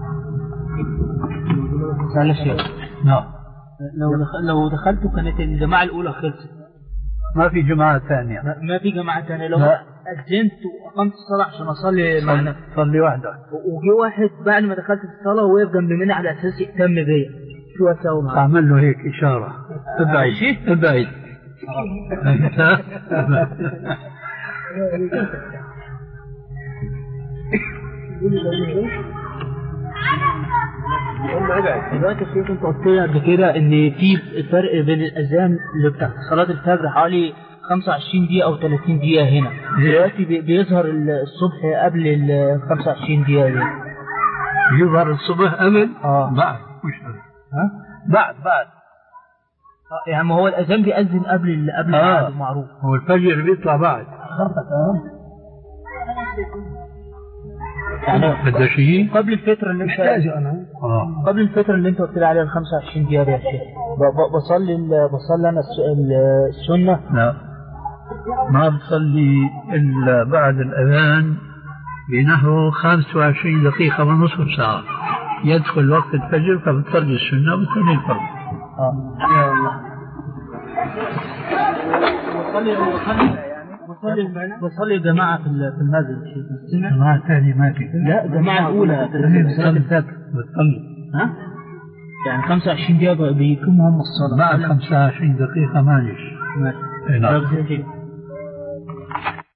سأل الشيخ. نعم. لو دخل لو دخلتوا كانت الجماعة الأولى خلصت. ما في جماعة ثانية. ما في جماعة ثانية. لو أذنت وأقمت الصلاة عشان أصلي معنا. صلي وحدك. وجي واحد بعد ما دخلت الصلاة ووقف جنب مني على أساس يهتم بيا. شو أسوي معه؟ أعمل له هيك إشارة. ابعد. ابعد. دلوقتي الشيخ انت قلت لي قبل كده ان في فرق بين الاذان اللي بتاع صلاه الفجر حوالي خمسة وعشرين دقيقه او ثلاثين دقيقه هنا. دلوقتي بيظهر الصبح قبل ال خمسة وعشرين دقيقه دي. يظهر الصبح قبل؟ اه بعد. مش قبل. ها؟ بعد بعد. آه يعني ما هو الاذان بيأذن قبل قبل آه. المعروف. هو الفجر بيطلع بعد. يعني بدك شيء؟ قبل الفترة اللي انت انا آه. قبل الفترة اللي انت قلت لي عليها ال خمسة وعشرين دقيقة يا شيخ. بصلي بصلي انا السنة. لا ما بصلي الا بعد الاذان بنحو خمسة وعشرين دقيقة ونصف ساعة يدخل وقت الفجر، فبتصلي السنة وبتصلي الفرض. اه يا الله. بصلي بصلي بصلي بصلي جماعة في في المسجد شيخ. جماعة ثانية ما في. لا جماعة الأولى في صلاة الفجر. بتصلي. ها؟ يعني خمسة وعشرين دقيقة بيكونوا هم الصلاة. بعد خمسة وعشرين دقيقة مانيش. ماشي.